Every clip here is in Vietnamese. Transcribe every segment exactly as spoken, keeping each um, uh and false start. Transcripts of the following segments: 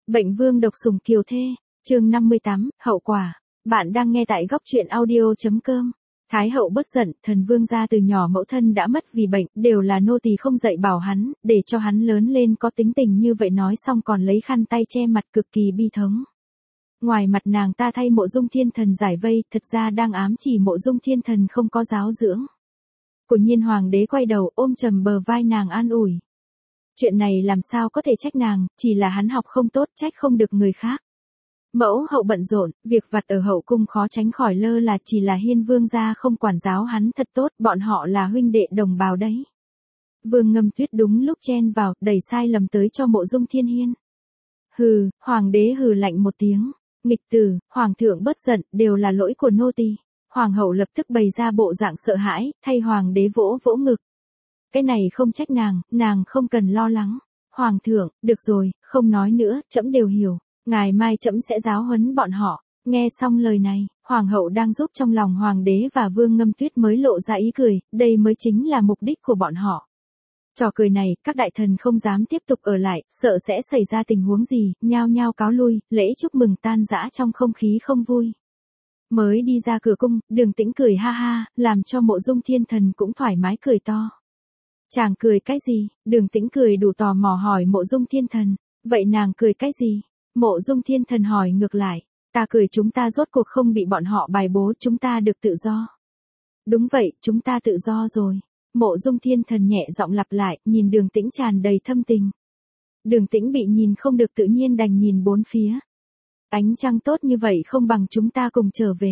Bệnh vương độc sủng kiều thê, chương năm mươi tám, hậu quả. Bạn đang nghe tại góc truyện audio.com. Thái hậu bất giận, thần vương gia từ nhỏ mẫu thân đã mất vì bệnh, đều là nô tỳ không dạy bảo hắn, để cho hắn lớn lên có tính tình như vậy, nói xong còn lấy khăn tay che mặt cực kỳ bi thống. Ngoài mặt nàng ta thay Mộ Dung Thiên Thần giải vây, thật ra đang ám chỉ Mộ Dung Thiên Thần không có giáo dưỡng. Của nhiên hoàng đế quay đầu ôm trầm bờ vai nàng an ủi. Chuyện này làm sao có thể trách nàng, chỉ là hắn học không tốt, trách không được người khác. Mẫu hậu bận rộn, việc vặt ở hậu cung khó tránh khỏi lơ là, chỉ là Hiên vương gia không quản giáo hắn thật tốt, bọn họ là huynh đệ đồng bào đấy. Vương Ngâm Tuyết đúng lúc chen vào, đẩy sai lầm tới cho Mộ Dung Thiên Hiên. Hừ, hoàng đế hừ lạnh một tiếng, nghịch tử, hoàng thượng bất giận, đều là lỗi của nô tỳ. Hoàng hậu lập tức bày ra bộ dạng sợ hãi, thay hoàng đế vỗ vỗ ngực. Cái này không trách nàng, nàng không cần lo lắng. Hoàng thượng, được rồi, không nói nữa, trẫm đều hiểu. Ngày mai trẫm sẽ giáo huấn bọn họ. Nghe xong lời này, hoàng hậu đang giúp trong lòng hoàng đế và Vương Ngâm Tuyết mới lộ ra ý cười, đây mới chính là mục đích của bọn họ. Trò cười này, các đại thần không dám tiếp tục ở lại, sợ sẽ xảy ra tình huống gì, nhao nhao cáo lui, lễ chúc mừng tan rã trong không khí không vui. Mới đi ra cửa cung, Đường Tĩnh cười ha ha, làm cho Mộ Dung Thiên Thần cũng thoải mái cười to. Chàng cười cái gì? Đường Tĩnh cười đủ tò mò hỏi Mộ Dung Thiên Thần. Vậy nàng cười cái gì? Mộ Dung Thiên Thần hỏi ngược lại. Ta cười chúng ta rốt cuộc không bị bọn họ bài bố, chúng ta được tự do. Đúng vậy, chúng ta tự do rồi. Mộ Dung Thiên Thần nhẹ giọng lặp lại, nhìn Đường Tĩnh tràn đầy thâm tình. Đường Tĩnh bị nhìn không được tự nhiên đành nhìn bốn phía. Ánh trăng tốt như vậy không bằng chúng ta cùng trở về.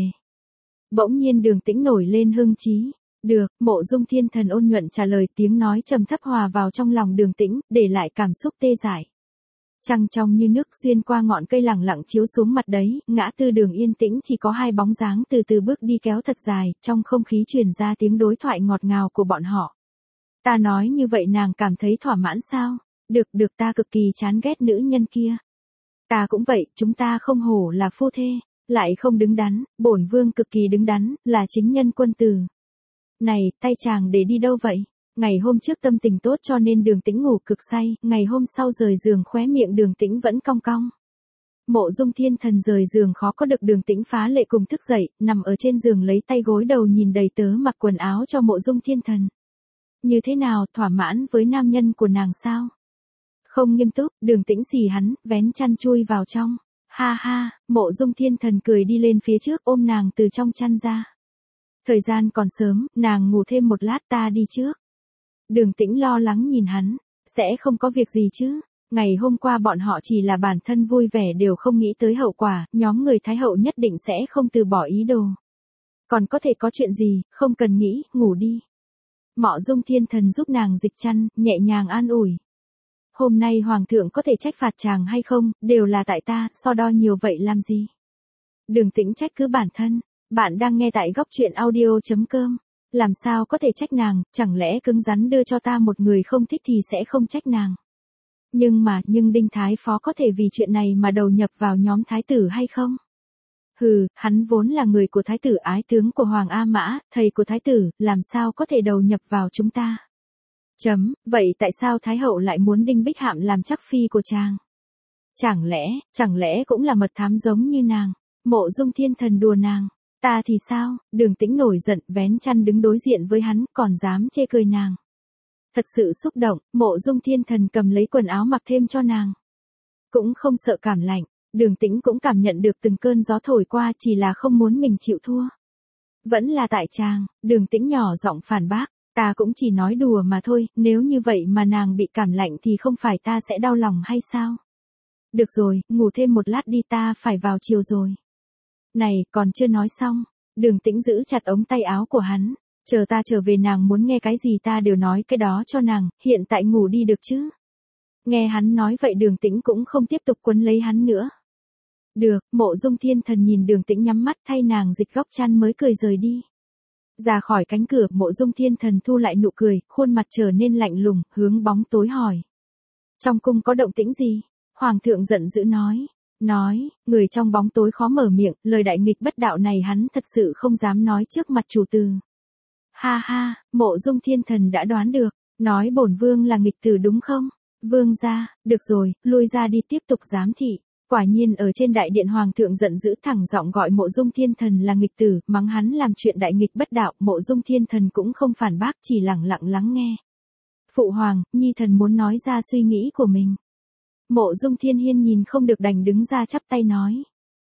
Bỗng nhiên Đường Tĩnh nổi lên hưng chí. Được, Mộ Dung Thiên Thần ôn nhuận trả lời, tiếng nói trầm thấp hòa vào trong lòng Đường Tĩnh, để lại cảm xúc tê dại. Trăng trong như nước xuyên qua ngọn cây lẳng lặng chiếu xuống mặt đấy, ngã tư đường yên tĩnh chỉ có hai bóng dáng từ từ bước đi kéo thật dài, trong không khí truyền ra tiếng đối thoại ngọt ngào của bọn họ. Ta nói như vậy nàng cảm thấy thỏa mãn sao? Được được, ta cực kỳ chán ghét nữ nhân kia. Ta cũng vậy, chúng ta không hổ là phu thê, lại không đứng đắn, bổn vương cực kỳ đứng đắn, là chính nhân quân tử. Này, tay chàng để đi đâu vậy? Ngày hôm trước tâm tình tốt cho nên Đường Tĩnh ngủ cực say, ngày hôm sau rời giường khóe miệng Đường Tĩnh vẫn cong cong. Mộ Dung Thiên Thần rời giường khó có được Đường Tĩnh phá lệ cùng thức dậy, nằm ở trên giường lấy tay gối đầu nhìn đầy tớ mặc quần áo cho Mộ Dung Thiên Thần. Như thế nào, thỏa mãn với nam nhân của nàng sao? Không nghiêm túc, Đường Tĩnh xì hắn, vén chăn chui vào trong. Ha ha, Mộ Dung Thiên Thần cười đi lên phía trước ôm nàng từ trong chăn ra. Thời gian còn sớm, nàng ngủ thêm một lát ta đi trước. Đường Tĩnh lo lắng nhìn hắn, sẽ không có việc gì chứ? Ngày hôm qua bọn họ chỉ là bản thân vui vẻ đều không nghĩ tới hậu quả, nhóm người Thái hậu nhất định sẽ không từ bỏ ý đồ. Còn có thể có chuyện gì, không cần nghĩ, ngủ đi. Mộ Dung Thiên Thần giúp nàng dịch chăn, nhẹ nhàng an ủi. Hôm nay hoàng thượng có thể trách phạt chàng hay không, đều là tại ta, so đo nhiều vậy làm gì? Đường Tĩnh trách cứ bản thân. Bạn đang nghe tại góc truyện audio.com. Làm sao có thể trách nàng, chẳng lẽ cứng rắn đưa cho ta một người không thích thì sẽ không trách nàng. Nhưng mà, nhưng Đinh Thái Phó có thể vì chuyện này mà đầu nhập vào nhóm thái tử hay không? Hừ, hắn vốn là người của thái tử, ái tướng của Hoàng A Mã, thầy của thái tử, làm sao có thể đầu nhập vào chúng ta? Chấm, vậy tại sao Thái hậu lại muốn Đinh Bích Hạm làm chắc phi của chàng? Chẳng lẽ, chẳng lẽ cũng là mật thám giống như nàng? Mộ Dung Thiên Thần đùa nàng. Ta thì sao? Đường Tĩnh nổi giận, vén chăn đứng đối diện với hắn, còn dám chê cười nàng. Thật sự xúc động, Mộ Dung Thiên Thần cầm lấy quần áo mặc thêm cho nàng. Cũng không sợ cảm lạnh, Đường Tĩnh cũng cảm nhận được từng cơn gió thổi qua, chỉ là không muốn mình chịu thua. Vẫn là tại chàng, Đường Tĩnh nhỏ giọng phản bác, ta cũng chỉ nói đùa mà thôi, nếu như vậy mà nàng bị cảm lạnh thì không phải ta sẽ đau lòng hay sao? Được rồi, ngủ thêm một lát đi, ta phải vào chiều rồi. Này, còn chưa nói xong. Đường Tĩnh giữ chặt ống tay áo của hắn. Chờ ta trở về nàng muốn nghe cái gì ta đều nói cái đó cho nàng, hiện tại ngủ đi được chứ. Nghe hắn nói vậy Đường Tĩnh cũng không tiếp tục quấn lấy hắn nữa. Được, Mộ Dung Thiên Thần nhìn Đường Tĩnh nhắm mắt thay nàng dịch góc chăn mới cười rời đi. Ra khỏi cánh cửa, Mộ Dung Thiên Thần thu lại nụ cười, khuôn mặt trở nên lạnh lùng, hướng bóng tối hỏi. Trong cung có động tĩnh gì? Hoàng thượng giận dữ nói. Nói, người trong bóng tối khó mở miệng, lời đại nghịch bất đạo này hắn thật sự không dám nói trước mặt chủ tử. Ha ha, Mộ Dung Thiên Thần đã đoán được, nói bổn vương là nghịch tử đúng không? Vương gia, được rồi, lui ra đi tiếp tục giám thị. Quả nhiên ở trên đại điện hoàng thượng giận dữ thẳng giọng gọi Mộ Dung Thiên Thần là nghịch tử, mắng hắn làm chuyện đại nghịch bất đạo, Mộ Dung Thiên Thần cũng không phản bác, chỉ lặng lặng lắng nghe. Phụ hoàng, nhi thần muốn nói ra suy nghĩ của mình. Mộ Dung Thiên Hiên nhìn không được đành đứng ra chắp tay nói.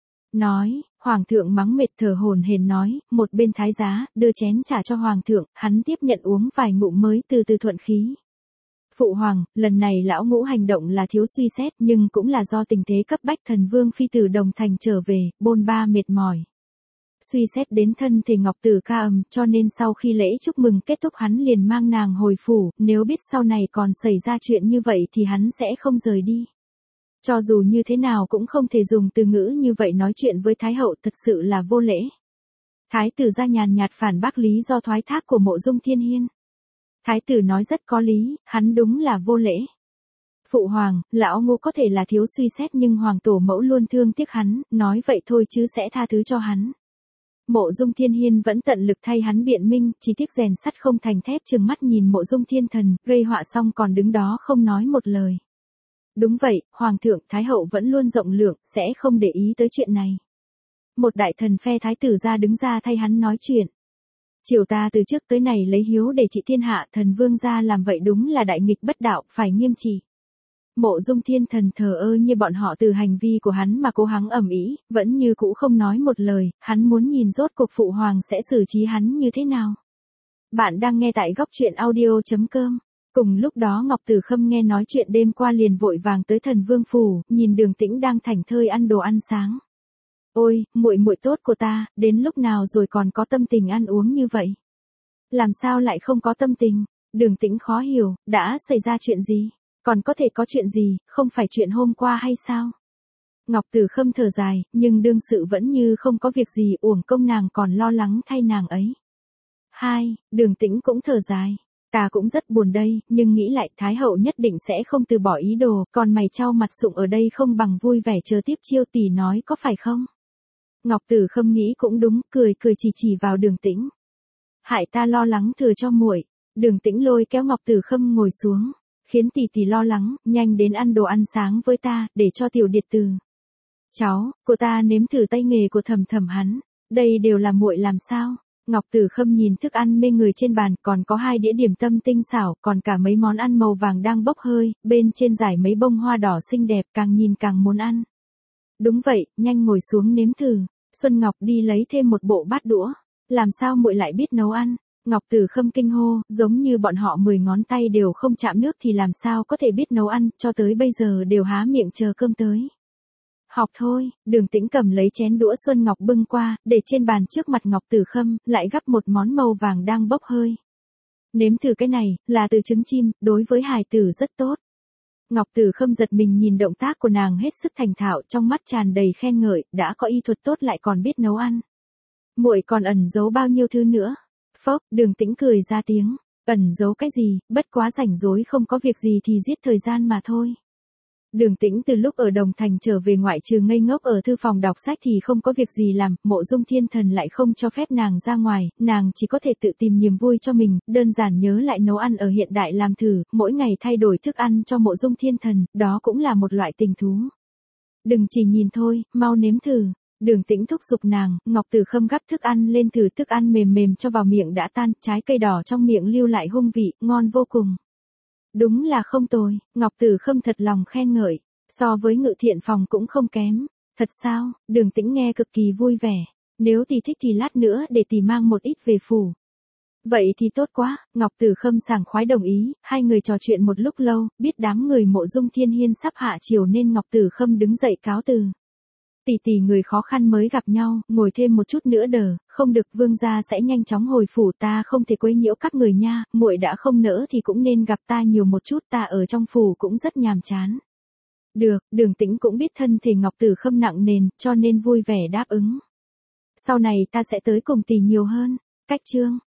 Nói, hoàng thượng mắng mệt thở hổn hển nói, một bên thái giá, đưa chén trà cho hoàng thượng, hắn tiếp nhận uống vài ngụm mới từ từ thuận khí. Phụ hoàng, lần này lão ngũ hành động là thiếu suy xét nhưng cũng là do tình thế cấp bách thần vương phi từ Đồng Thành trở về, bôn ba mệt mỏi. Suy xét đến thân thể Ngọc Tử ca ầm cho nên sau khi lễ chúc mừng kết thúc hắn liền mang nàng hồi phủ, nếu biết sau này còn xảy ra chuyện như vậy thì hắn sẽ không rời đi. Cho dù như thế nào cũng không thể dùng từ ngữ như vậy nói chuyện với Thái hậu, thật sự là vô lễ. Thái tử ra nhàn nhạt phản bác lý do thoái thác của Mộ Dung Thiên Hiên. Thái tử nói rất có lý, hắn đúng là vô lễ. Phụ hoàng, lão ngũ có thể là thiếu suy xét nhưng hoàng tổ mẫu luôn thương tiếc hắn, nói vậy thôi chứ sẽ tha thứ cho hắn. Mộ Dung Thiên Hiên vẫn tận lực thay hắn biện minh, chỉ tiếc rèn sắt không thành thép, trừng mắt nhìn Mộ Dung Thiên Thần, gây họa xong còn đứng đó không nói một lời. Đúng vậy, hoàng thượng, thái hậu vẫn luôn rộng lượng, sẽ không để ý tới chuyện này. Một đại thần phe thái tử ra đứng ra thay hắn nói chuyện. Triều ta từ trước tới này lấy hiếu để trị thiên hạ, thần vương gia làm vậy đúng là đại nghịch bất đạo, phải nghiêm trị. Mộ Dung Thiên Thần thờ ơ như bọn họ từ hành vi của hắn mà cố hắng ầm ĩ, vẫn như cũ không nói một lời, hắn muốn nhìn rốt cuộc phụ hoàng sẽ xử trí hắn như thế nào. Bạn đang nghe tại góc truyện audio chấm com. Cùng lúc đó Ngọc Tử Khâm nghe nói chuyện đêm qua liền vội vàng tới Thần Vương phủ, nhìn Đường Tĩnh đang thảnh thơi ăn đồ ăn sáng. Ôi, muội muội tốt của ta, đến lúc nào rồi còn có tâm tình ăn uống như vậy? Làm sao lại không có tâm tình? Đường Tĩnh khó hiểu, đã xảy ra chuyện gì? Còn có thể có chuyện gì, không phải chuyện hôm qua hay sao? Ngọc Tử Khâm thở dài, nhưng đương sự vẫn như không có việc gì, uổng công nàng còn lo lắng thay nàng ấy. Hai, Đường Tĩnh cũng thở dài. Ta cũng rất buồn đây, nhưng nghĩ lại Thái hậu nhất định sẽ không từ bỏ ý đồ, còn mày trao mặt sụng ở đây không bằng vui vẻ chờ tiếp chiêu tỷ nói có phải không? Ngọc Tử Khâm nghĩ cũng đúng, cười cười chỉ chỉ vào Đường Tĩnh. Hại ta lo lắng thừa cho muội. Đường Tĩnh lôi kéo Ngọc Tử Khâm ngồi xuống, khiến tỷ tỷ lo lắng, nhanh đến ăn đồ ăn sáng với ta, để cho tiểu điệt từ. Cháu, cô ta nếm thử tay nghề của Thầm Thầm hắn, đây đều là muội làm sao? Ngọc Tử Khâm nhìn thức ăn mê người trên bàn, còn có hai đĩa điểm tâm tinh xảo, còn cả mấy món ăn màu vàng đang bốc hơi, bên trên giải mấy bông hoa đỏ xinh đẹp, càng nhìn càng muốn ăn. Đúng vậy, nhanh ngồi xuống nếm thử. Xuân Ngọc đi lấy thêm một bộ bát đũa. Làm sao muội lại biết nấu ăn? Ngọc Tử Khâm kinh hô, giống như bọn họ mười ngón tay đều không chạm nước thì làm sao có thể biết nấu ăn, cho tới bây giờ đều há miệng chờ cơm tới. Học thôi, Đường Tĩnh cầm lấy chén đũa Xuân Ngọc bưng qua, để trên bàn trước mặt Ngọc Tử Khâm, lại gắp một món màu vàng đang bốc hơi. Nếm thử cái này, là từ trứng chim, đối với hài tử rất tốt. Ngọc Tử Khâm giật mình nhìn động tác của nàng hết sức thành thạo, trong mắt tràn đầy khen ngợi, đã có y thuật tốt lại còn biết nấu ăn. Muội còn ẩn giấu bao nhiêu thứ nữa? Phốc, Đường Tĩnh cười ra tiếng, ẩn giấu cái gì, bất quá rảnh rỗi không có việc gì thì giết thời gian mà thôi. Đường Tĩnh từ lúc ở Đồng Thành trở về ngoại trừ ngây ngốc ở thư phòng đọc sách thì không có việc gì làm, Mộ Dung Thiên Thần lại không cho phép nàng ra ngoài, nàng chỉ có thể tự tìm niềm vui cho mình, đơn giản nhớ lại nấu ăn ở hiện đại làm thử, mỗi ngày thay đổi thức ăn cho Mộ Dung Thiên Thần, đó cũng là một loại tình thú. Đừng chỉ nhìn thôi, mau nếm thử. Đường Tĩnh thúc giục nàng, Ngọc Tử Khâm gắp thức ăn lên thử, thức ăn mềm mềm cho vào miệng đã tan, trái cây đỏ trong miệng lưu lại hương vị, ngon vô cùng. Đúng là không tồi, Ngọc Tử Khâm thật lòng khen ngợi, so với Ngự Thiện Phòng cũng không kém. Thật sao? Đường Tĩnh nghe cực kỳ vui vẻ. Nếu tỷ thích thì lát nữa để tỷ mang một ít về phủ. Vậy thì tốt quá, Ngọc Tử Khâm sảng khoái đồng ý, hai người trò chuyện một lúc lâu, biết đám người Mộ Dung Thiên Hiên sắp hạ chiều nên Ngọc Tử Khâm đứng dậy cáo từ. Tỷ tỷ người khó khăn mới gặp nhau, ngồi thêm một chút nữa đờ, không được, vương gia sẽ nhanh chóng hồi phủ, ta không thể quấy nhiễu các người nha, muội đã không nỡ thì cũng nên gặp ta nhiều một chút, ta ở trong phủ cũng rất nhàm chán. Được, Đường Tĩnh cũng biết thân thể Ngọc Tử Khâm nặng nền, cho nên vui vẻ đáp ứng. Sau này ta sẽ tới cùng tỷ nhiều hơn. Cách chương